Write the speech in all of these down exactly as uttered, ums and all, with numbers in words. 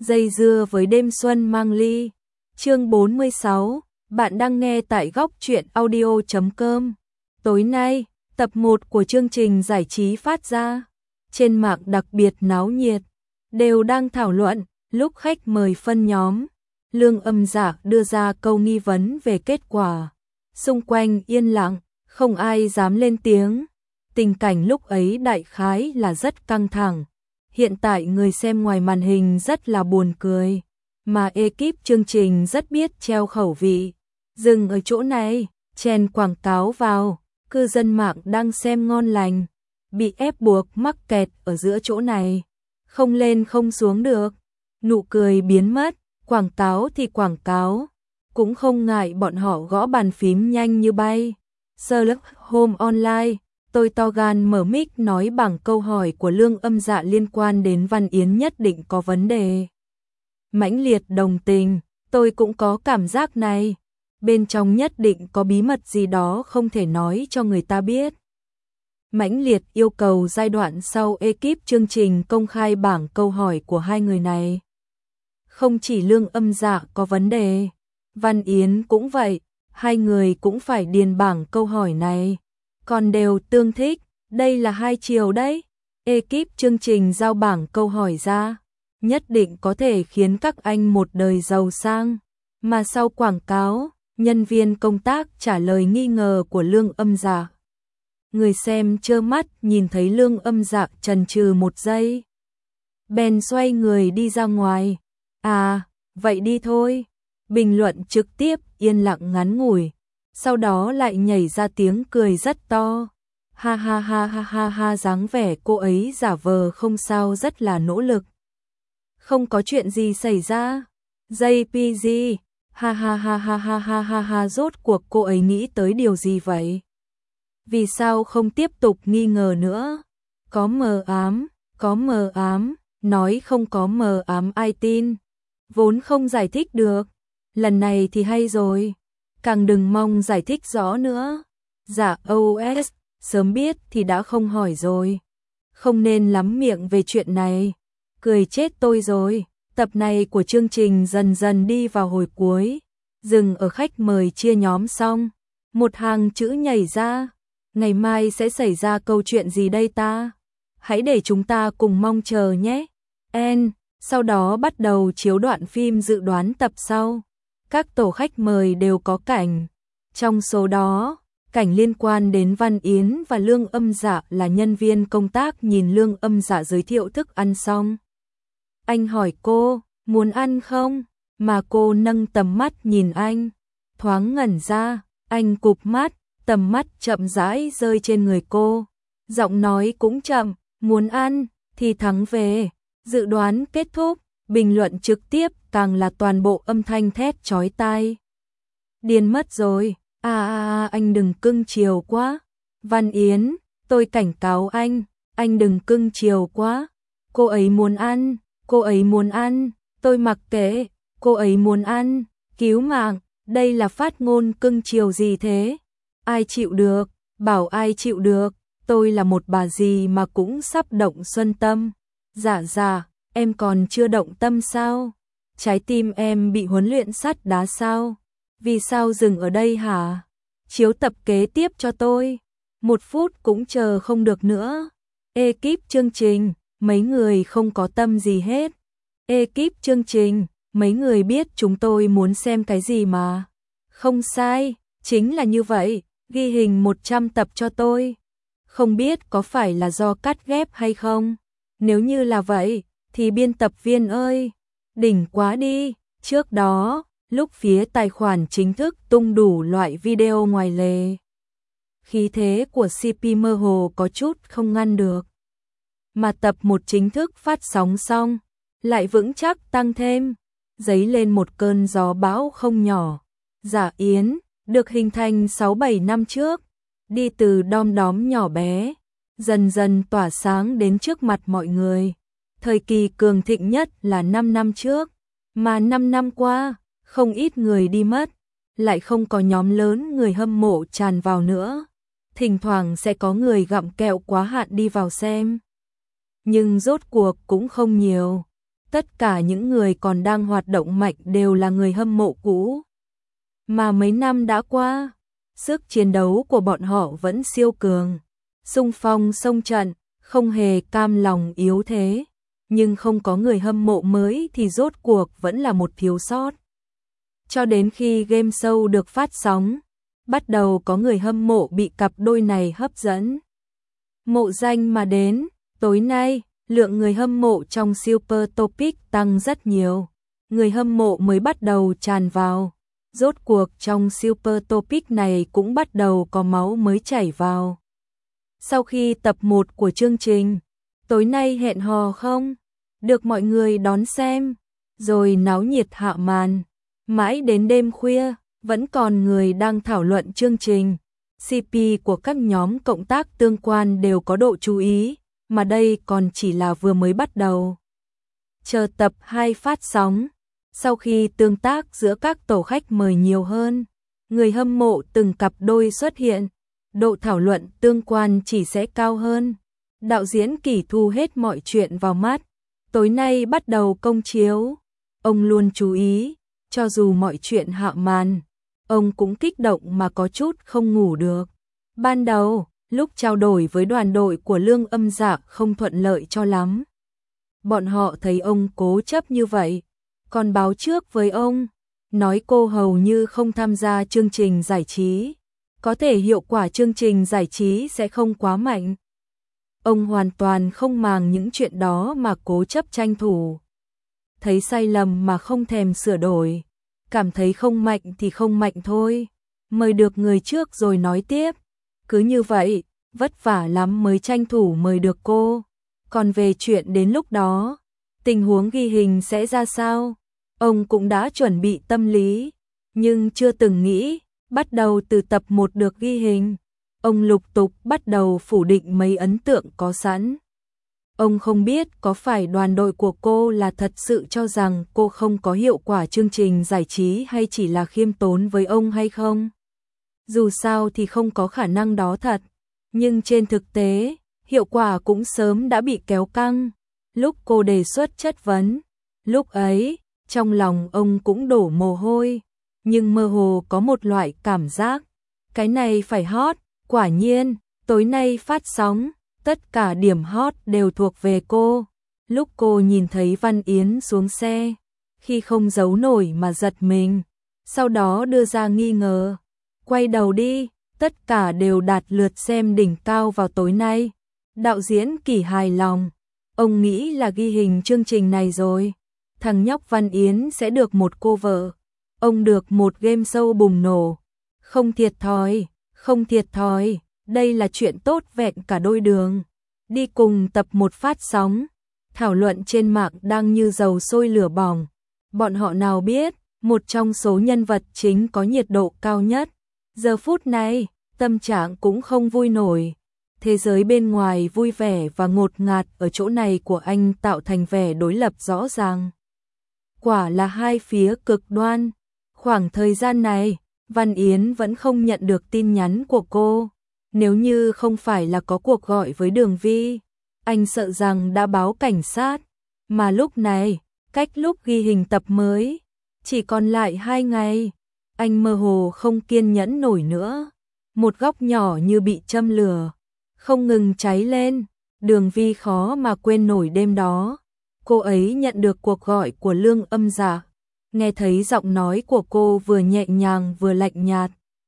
Dây dưa với đêm xuân mang ly. Chương bốn mươi sáu, bạn đang nghe tại góc truyện audio chấm com. Tối nay, tập một của chương trình giải trí phát ra. Trên mạng đặc biệt náo nhiệt, đều đang thảo luận, lúc khách mời phân nhóm. Lương Âm Dạ đưa ra câu nghi vấn về kết quả. Xung quanh yên lặng, không ai dám lên tiếng. Tình cảnh lúc ấy đại khái là rất căng thẳng. Hiện tại người xem ngoài màn hình rất là buồn cười, mà ekip chương trình rất biết treo khẩu vị. Dừng ở chỗ này, chèn quảng cáo vào, cư dân mạng đang xem ngon lành, bị ép buộc mắc kẹt ở giữa chỗ này, không lên không xuống được. Nụ cười biến mất, quảng cáo thì quảng cáo, cũng không ngại bọn họ gõ bàn phím nhanh như bay. Sherlock Holmes Online. Tôi to gan mở mic nói bằng câu hỏi của Lương Âm Dạ liên quan đến Văn Yến nhất định có vấn đề. Mãnh liệt đồng tình, tôi cũng có cảm giác này. Bên trong nhất định có bí mật gì đó không thể nói cho người ta biết. Mãnh liệt yêu cầu giai đoạn sau ekip chương trình công khai bảng câu hỏi của hai người này. Không chỉ Lương Âm Dạ có vấn đề, Văn Yến cũng vậy, hai người cũng phải điền bảng câu hỏi này. Còn đều tương thích, đây là hai chiều đấy. Ekip chương trình giao bảng câu hỏi ra, nhất định có thể khiến các anh một đời giàu sang. Mà sau quảng cáo, nhân viên công tác trả lời nghi ngờ của Lương Âm Dạ. Người xem trơ mắt nhìn thấy Lương Âm Dạ chần chừ một giây. Bèn xoay người đi ra ngoài. À, vậy đi thôi. Bình luận trực tiếp yên lặng ngắn ngủi. Sau đó lại nhảy ra tiếng cười rất to. Ha ha ha ha ha ha, dáng vẻ cô ấy giả vờ không sao rất là nỗ lực. Không có chuyện gì xảy ra. gi pê giê, ha ha ha ha ha ha ha ha, rốt cuộc cô ấy nghĩ tới điều gì vậy? Vì sao không tiếp tục nghi ngờ nữa? Có mờ ám, có mờ ám, nói không có mờ ám ai tin. Vốn không giải thích được. Lần này thì hay rồi. Càng đừng mong giải thích rõ nữa. Dạ ô ét, sớm biết thì đã không hỏi rồi. Không nên lắm miệng về chuyện này. Cười chết tôi rồi. Tập này của chương trình dần dần đi vào hồi cuối. Dừng ở khách mời chia nhóm xong. Một hàng chữ nhảy ra. Ngày mai sẽ xảy ra câu chuyện gì đây ta? Hãy để chúng ta cùng mong chờ nhé. En, sau đó bắt đầu chiếu đoạn phim dự đoán tập sau. Các tổ khách mời đều có cảnh. Trong số đó, cảnh liên quan đến Văn Yến và Lương Âm Dạ là nhân viên công tác nhìn Lương Âm Dạ giới thiệu thức ăn xong. Anh hỏi cô, muốn ăn không? Mà cô nâng tầm mắt nhìn anh. Thoáng ngẩn ra, anh cụp mắt, tầm mắt chậm rãi rơi trên người cô. Giọng nói cũng chậm, muốn ăn, thì thắng về. Dự đoán kết thúc, bình luận trực tiếp càng là toàn bộ âm thanh thét chói tai. Điên mất rồi, à, à, à anh đừng cưng chiều quá. Văn Yến, tôi cảnh cáo anh, anh đừng cưng chiều quá. Cô ấy muốn ăn, cô ấy muốn ăn, tôi mặc kệ, cô ấy muốn ăn, cứu mạng, đây là phát ngôn cưng chiều gì thế? Ai chịu được, bảo ai chịu được, tôi là một bà dì mà cũng sắp động xuân tâm. Dạ dạ, em còn chưa động tâm sao? Trái tim em bị huấn luyện sắt đá sao? Vì sao dừng ở đây hả? Chiếu tập kế tiếp cho tôi. Một phút cũng chờ không được nữa. Ekip chương trình, mấy người không có tâm gì hết. Ekip chương trình, mấy người biết chúng tôi muốn xem cái gì mà. Không sai, chính là như vậy, ghi hình một trăm tập cho tôi. Không biết có phải là do cắt ghép hay không? Nếu như là vậy, thì biên tập viên ơi, đỉnh quá đi. Trước đó, lúc phía tài khoản chính thức tung đủ loại video ngoài lề, khí thế của xê pê mơ hồ có chút không ngăn được. Mà tập một chính thức phát sóng xong, lại vững chắc tăng thêm, dấy lên một cơn gió bão không nhỏ. Dạ Yến, được hình thành sáu bảy năm trước, đi từ đom đóm nhỏ bé, dần dần tỏa sáng đến trước mặt mọi người. Thời kỳ cường thịnh nhất là năm năm trước, mà năm năm qua, không ít người đi mất, lại không có nhóm lớn người hâm mộ tràn vào nữa. Thỉnh thoảng sẽ có người gặm kẹo quá hạn đi vào xem. Nhưng rốt cuộc cũng không nhiều. tất cả những người còn đang hoạt động mạnh đều là người hâm mộ cũ. Mà mấy năm đã qua, sức chiến đấu của bọn họ vẫn siêu cường, xung phong xông trận, không hề cam lòng yếu thế, nhưng không có người hâm mộ mới thì rốt cuộc vẫn là một thiếu sót. Cho đến khi game show được phát sóng, bắt đầu có người hâm mộ bị cặp đôi này hấp dẫn. Mộ danh mà đến, tối nay, lượng người hâm mộ trong Super Topic tăng rất nhiều. Người hâm mộ mới bắt đầu tràn vào. Rốt cuộc trong Super Topic này cũng bắt đầu có máu mới chảy vào. Sau khi tập một của chương trình, tối nay hẹn hò không? Được mọi người đón xem, rồi náo nhiệt hạ màn. Mãi đến đêm khuya, vẫn còn người đang thảo luận chương trình. xê pê của các nhóm cộng tác tương quan đều có độ chú ý, mà đây còn chỉ là vừa mới bắt đầu. Chờ tập hai phát sóng, sau khi tương tác giữa các tổ khách mời nhiều hơn, người hâm mộ từng cặp đôi xuất hiện, độ thảo luận tương quan chỉ sẽ cao hơn. Đạo diễn Kỷ thu hết mọi chuyện vào mắt, tối nay bắt đầu công chiếu, ông luôn chú ý, cho dù mọi chuyện hạ màn, ông cũng kích động mà có chút không ngủ được. Ban đầu, lúc trao đổi với đoàn đội của Lương Âm Dạ không thuận lợi cho lắm. Bọn họ thấy ông cố chấp như vậy, còn báo trước với ông, nói cô hầu như không tham gia chương trình giải trí, có thể hiệu quả chương trình giải trí sẽ không quá mạnh. Ông hoàn toàn không màng những chuyện đó mà cố chấp tranh thủ. Thấy sai lầm mà không thèm sửa đổi, cảm thấy không mạnh thì không mạnh thôi, mời được người trước rồi nói tiếp. Cứ như vậy, vất vả lắm mới tranh thủ mời được cô. Còn về chuyện đến lúc đó, tình huống ghi hình sẽ ra sao, ông cũng đã chuẩn bị tâm lý, nhưng chưa từng nghĩ, bắt đầu từ tập một được ghi hình, ông lục tục bắt đầu phủ định mấy ấn tượng có sẵn. Ông không biết có phải đoàn đội của cô là thật sự cho rằng cô không có hiệu quả chương trình giải trí hay chỉ là khiêm tốn với ông hay không. Dù sao thì không có khả năng đó thật, nhưng trên thực tế, hiệu quả cũng sớm đã bị kéo căng. Lúc cô đề xuất chất vấn, lúc ấy, trong lòng ông cũng đổ mồ hôi, nhưng mơ hồ có một loại cảm giác, cái này phải hot. Quả nhiên, tối nay phát sóng, tất cả điểm hot đều thuộc về cô. Lúc cô nhìn thấy Văn Yến xuống xe, khi không giấu nổi mà giật mình, sau đó đưa ra nghi ngờ. Quay đầu đi, tất cả đều đạt lượt xem đỉnh cao vào tối nay. Đạo diễn Kỷ hài lòng, ông nghĩ là ghi hình chương trình này rồi, thằng nhóc Văn Yến sẽ được một cô vợ, ông được một game show bùng nổ. Không thiệt thòi, không thiệt thòi, đây là chuyện tốt vẹn cả đôi đường. Đi cùng tập một phát sóng, thảo luận trên mạng đang như dầu sôi lửa bỏng. Bọn họ nào biết, một trong số nhân vật chính có nhiệt độ cao nhất. Giờ phút này, tâm trạng cũng không vui nổi. Thế giới bên ngoài vui vẻ và ngột ngạt ở chỗ này của anh tạo thành vẻ đối lập rõ ràng. Quả là hai phía cực đoan. Khoảng thời gian này, Văn Yến vẫn không nhận được tin nhắn của cô. Nếu như không phải là có cuộc gọi với Đường Vi, anh sợ rằng đã báo cảnh sát. Mà lúc này, cách lúc ghi hình tập mới, chỉ còn lại hai ngày. Anh mơ hồ không kiên nhẫn nổi nữa. Một góc nhỏ như bị châm lửa, không ngừng cháy lên. Đường Vi khó mà quên nổi đêm đó. Cô ấy nhận được cuộc gọi của Lương Âm Dạ. Nghe thấy giọng nói của cô vừa nhẹ nhàng vừa lạnh nhạt,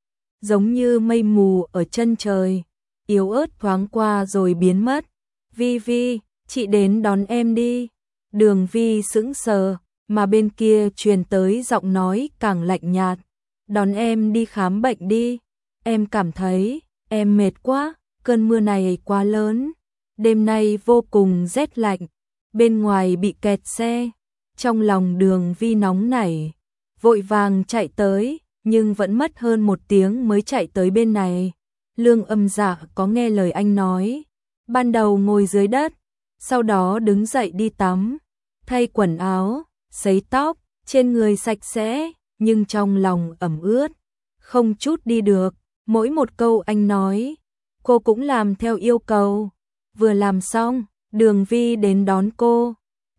giống như mây mù ở chân trời, yếu ớt thoáng qua rồi biến mất. Vi Vi, chị đến đón em đi. Đường Vi sững sờ, mà bên kia truyền tới giọng nói càng lạnh nhạt. Đón em đi khám bệnh đi. Em cảm thấy, em mệt quá, cơn mưa này quá lớn. Đêm nay vô cùng rét lạnh, bên ngoài bị kẹt xe. Trong lòng Đường Vi nóng nảy, vội vàng chạy tới, nhưng vẫn mất hơn một tiếng mới chạy tới bên này. Lương Âm Dạ có nghe lời anh nói, ban đầu ngồi dưới đất, sau đó đứng dậy đi tắm, thay quần áo, sấy tóc, trên người sạch sẽ, nhưng trong lòng ẩm ướt, không chút đi được. Mỗi một câu anh nói, cô cũng làm theo yêu cầu. Vừa làm xong, Đường Vi đến đón cô.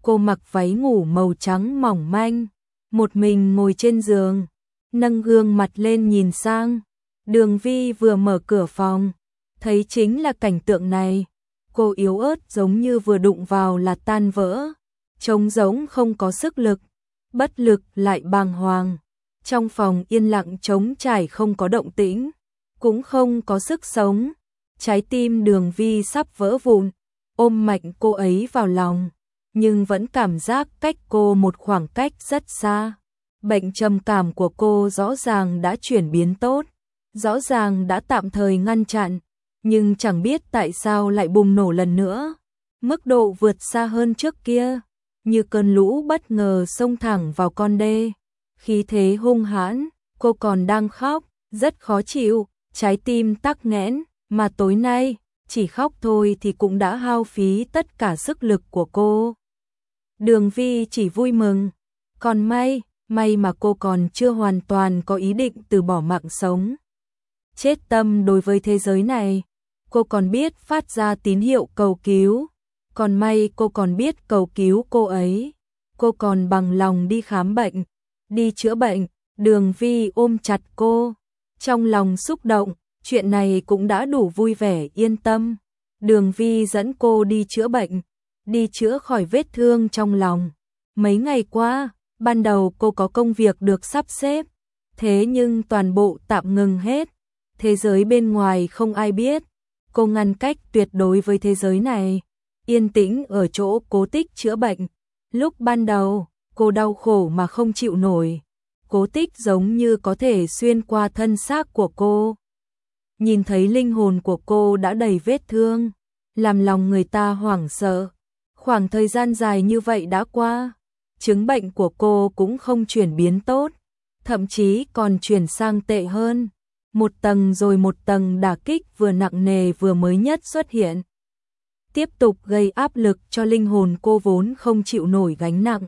Cô mặc váy ngủ màu trắng mỏng manh, một mình ngồi trên giường, nâng gương mặt lên nhìn sang. Đường Vi vừa mở cửa phòng, thấy chính là cảnh tượng này. Cô yếu ớt giống như vừa đụng vào là tan vỡ, trông giống không có sức lực, bất lực lại bàng hoàng. Trong phòng yên lặng trống trải không có động tĩnh, cũng không có sức sống. Trái tim Đường Vi sắp vỡ vụn, ôm mạnh cô ấy vào lòng, nhưng vẫn cảm giác cách cô một khoảng cách rất xa. Bệnh trầm cảm của cô rõ ràng đã chuyển biến tốt, rõ ràng đã tạm thời ngăn chặn, nhưng chẳng biết tại sao lại bùng nổ lần nữa. Mức độ vượt xa hơn trước kia, như cơn lũ bất ngờ xông thẳng vào con đê. Khí thế hung hãn, cô còn đang khóc, rất khó chịu, trái tim tắc nghẽn, mà tối nay, chỉ khóc thôi thì cũng đã hao phí tất cả sức lực của cô. Đường Vi chỉ vui mừng, còn may, may mà cô còn chưa hoàn toàn có ý định từ bỏ mạng sống. Chết tâm đối với thế giới này, cô còn biết phát ra tín hiệu cầu cứu, còn may cô còn biết cầu cứu cô ấy, cô còn bằng lòng đi khám bệnh, đi chữa bệnh. Đường Vi ôm chặt cô, trong lòng xúc động, chuyện này cũng đã đủ vui vẻ yên tâm. Đường Vi dẫn cô đi chữa bệnh, đi chữa khỏi vết thương trong lòng. Mấy ngày qua, ban đầu cô có công việc được sắp xếp, thế nhưng toàn bộ tạm ngừng hết. Thế giới bên ngoài không ai biết, cô ngăn cách tuyệt đối với thế giới này, yên tĩnh ở chỗ Cố Tích chữa bệnh. Lúc ban đầu, cô đau khổ mà không chịu nổi, Cố Tích giống như có thể xuyên qua thân xác của cô. Nhìn thấy linh hồn của cô đã đầy vết thương, làm lòng người ta hoảng sợ. Khoảng thời gian dài như vậy đã qua, chứng bệnh của cô cũng không chuyển biến tốt, thậm chí còn chuyển sang tệ hơn. Một tầng rồi một tầng đả kích vừa nặng nề vừa mới nhất xuất hiện, tiếp tục gây áp lực cho linh hồn cô vốn không chịu nổi gánh nặng.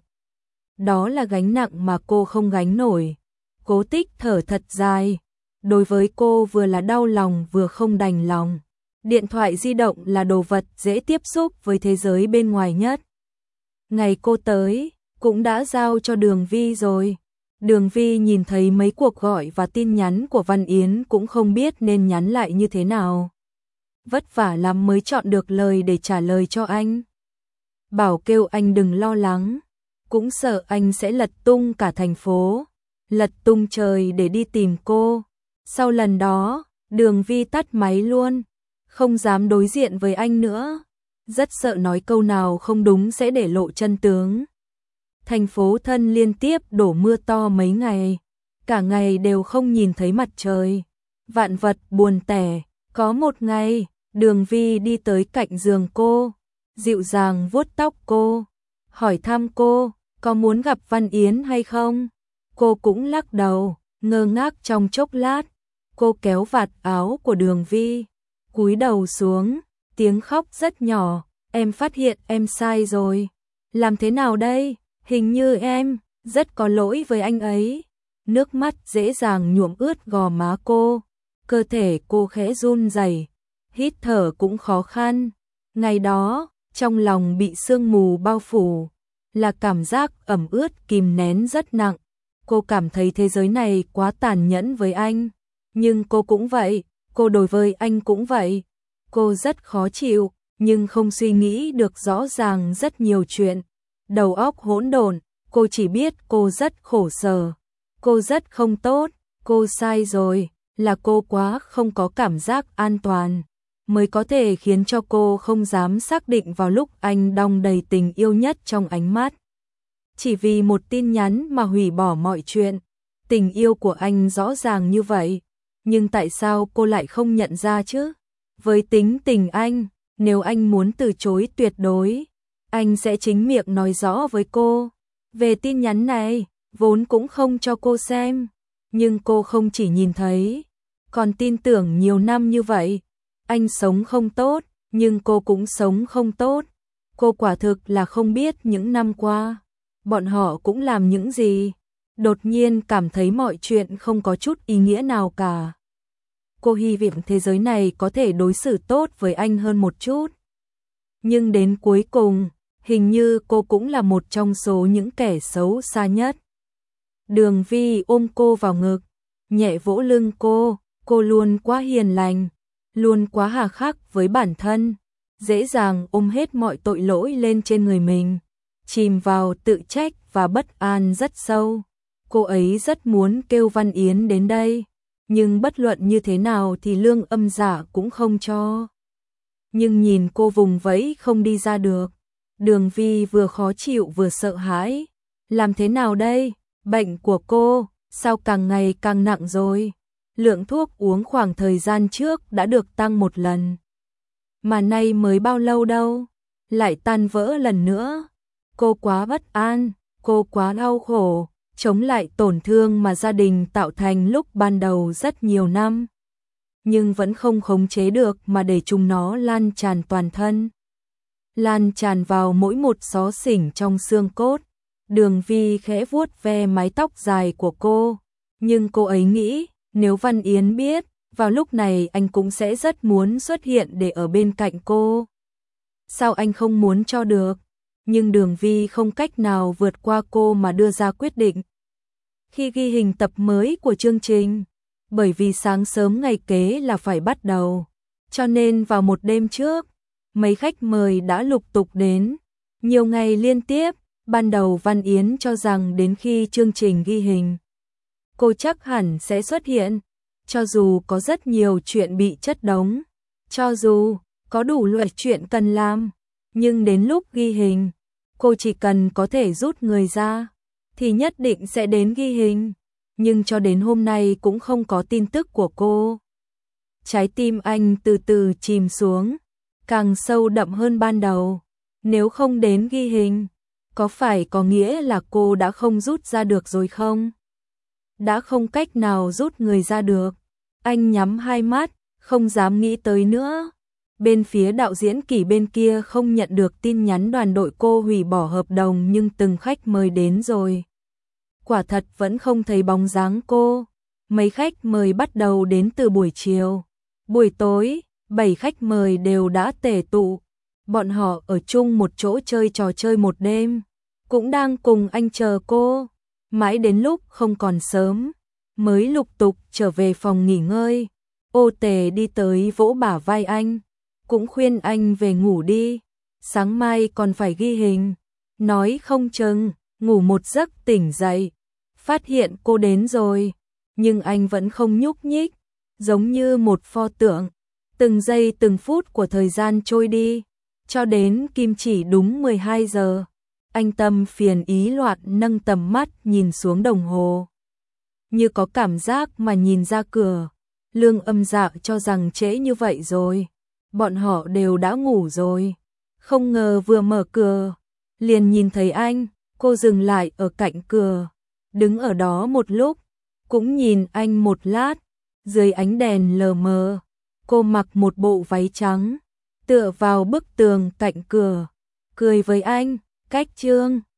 Đó là gánh nặng mà cô không gánh nổi. Cố Tích thở thật dài, đối với cô vừa là đau lòng vừa không đành lòng. Điện thoại di động là đồ vật dễ tiếp xúc với thế giới bên ngoài nhất. Ngày cô tới, cũng đã giao cho Đường Vi rồi. Đường Vi nhìn thấy mấy cuộc gọi và tin nhắn của Văn Yến cũng không biết nên nhắn lại như thế nào. Vất vả lắm mới chọn được lời để trả lời cho anh. Bảo kêu anh đừng lo lắng, cũng sợ anh sẽ lật tung cả thành phố, lật tung trời để đi tìm cô. Sau lần đó, Đường Vi tắt máy luôn, không dám đối diện với anh nữa, rất sợ nói câu nào không đúng sẽ để lộ chân tướng. Thành phố thân liên tiếp đổ mưa to mấy ngày, cả ngày đều không nhìn thấy mặt trời, vạn vật buồn tẻ. Có một ngày, Đường Vi đi tới cạnh giường cô, dịu dàng vuốt tóc cô, hỏi thăm cô có muốn gặp Văn Yến hay không. Cô cũng lắc đầu, ngơ ngác trong chốc lát. Cô kéo vạt áo của Đường Vi, cúi đầu xuống, tiếng khóc rất nhỏ. Em phát hiện em sai rồi. Làm thế nào đây? Hình như em rất có lỗi với anh ấy. Nước mắt dễ dàng nhuộm ướt gò má cô, cơ thể cô khẽ run rẩy, hít thở cũng khó khăn. Ngày đó, trong lòng bị sương mù bao phủ, là cảm giác ẩm ướt kìm nén rất nặng. Cô cảm thấy thế giới này quá tàn nhẫn với anh, nhưng cô cũng vậy, cô đối với anh cũng vậy. Cô rất khó chịu, nhưng không suy nghĩ được rõ ràng rất nhiều chuyện. Đầu óc hỗn độn, cô chỉ biết cô rất khổ sở, cô rất không tốt, cô sai rồi, là cô quá không có cảm giác an toàn, mới có thể khiến cho cô không dám xác định vào lúc anh đong đầy tình yêu nhất trong ánh mắt. Chỉ vì một tin nhắn mà hủy bỏ mọi chuyện. Tình yêu của anh rõ ràng như vậy, nhưng tại sao cô lại không nhận ra chứ? Với tính tình anh, nếu anh muốn từ chối tuyệt đối, anh sẽ chính miệng nói rõ với cô. Về tin nhắn này, vốn cũng không cho cô xem, nhưng cô không chỉ nhìn thấy, còn tin tưởng nhiều năm như vậy. Anh sống không tốt, nhưng cô cũng sống không tốt. Cô quả thực là không biết những năm qua, bọn họ cũng làm những gì. Đột nhiên cảm thấy mọi chuyện không có chút ý nghĩa nào cả. Cô hy vọng thế giới này có thể đối xử tốt với anh hơn một chút. Nhưng đến cuối cùng, hình như cô cũng là một trong số những kẻ xấu xa nhất. Đường Vi ôm cô vào ngực, nhẹ vỗ lưng cô, cô luôn quá hiền lành, luôn quá hà khắc với bản thân, dễ dàng ôm hết mọi tội lỗi lên trên người mình, chìm vào tự trách và bất an rất sâu. Cô ấy rất muốn kêu Văn Yến đến đây, nhưng bất luận như thế nào thì Lương Âm Dạ cũng không cho. Nhưng nhìn cô vùng vẫy không đi ra được, Đường Vi vừa khó chịu vừa sợ hãi. Làm thế nào đây? Bệnh của cô, sao càng ngày càng nặng rồi? Lượng thuốc uống khoảng thời gian trước đã được tăng một lần. Mà nay mới bao lâu đâu, lại tan vỡ lần nữa. Cô quá bất an, cô quá đau khổ, chống lại tổn thương mà gia đình tạo thành lúc ban đầu rất nhiều năm. Nhưng vẫn không khống chế được mà để chúng nó lan tràn toàn thân. Lan tràn vào mỗi một xó xỉnh trong xương cốt. Đường Vi khẽ vuốt ve mái tóc dài của cô, nhưng cô ấy nghĩ, nếu Văn Yến biết, vào lúc này anh cũng sẽ rất muốn xuất hiện để ở bên cạnh cô. Sao anh không muốn cho được? Nhưng Đường Vi không cách nào vượt qua cô mà đưa ra quyết định. Khi ghi hình tập mới của chương trình, bởi vì sáng sớm ngày kế là phải bắt đầu, cho nên vào một đêm trước, mấy khách mời đã lục tục đến, nhiều ngày liên tiếp. Ban đầu Văn Yến cho rằng đến khi chương trình ghi hình, cô chắc hẳn sẽ xuất hiện, cho dù có rất nhiều chuyện bị chất đống, cho dù có đủ loại chuyện cần làm, nhưng đến lúc ghi hình, cô chỉ cần có thể rút người ra, thì nhất định sẽ đến ghi hình, nhưng cho đến hôm nay cũng không có tin tức của cô. Trái tim anh từ từ chìm xuống, càng sâu đậm hơn ban đầu, nếu không đến ghi hình, có phải có nghĩa là cô đã không rút ra được rồi không? Đã không cách nào rút người ra được. Anh nhắm hai mắt, không dám nghĩ tới nữa. Bên phía đạo diễn Kỳ bên kia không nhận được tin nhắn đoàn đội cô hủy bỏ hợp đồng, nhưng từng khách mời đến rồi. Quả thật vẫn không thấy bóng dáng cô. Mấy khách mời bắt đầu đến từ buổi chiều. Buổi tối, bảy khách mời đều đã tề tụ. Bọn họ ở chung một chỗ chơi trò chơi một đêm, cũng đang cùng anh chờ cô, mãi đến lúc không còn sớm, mới lục tục trở về phòng nghỉ ngơi. Ô Tề đi tới vỗ bả vai anh, cũng khuyên anh về ngủ đi, sáng mai còn phải ghi hình, nói không chừng, ngủ một giấc tỉnh dậy, phát hiện cô đến rồi, nhưng anh vẫn không nhúc nhích, giống như một pho tượng, từng giây từng phút của thời gian trôi đi. Cho đến kim chỉ đúng mười hai giờ, anh tâm phiền ý loạn nâng tầm mắt nhìn xuống đồng hồ. Như có cảm giác mà nhìn ra cửa, Lương Âm Dạ cho rằng trễ như vậy rồi, bọn họ đều đã ngủ rồi. Không ngờ vừa mở cửa, liền nhìn thấy anh, cô dừng lại ở cạnh cửa, đứng ở đó một lúc, cũng nhìn anh một lát, dưới ánh đèn lờ mờ, cô mặc một bộ váy trắng, tựa vào bức tường cạnh cửa, cười với anh, cách chương.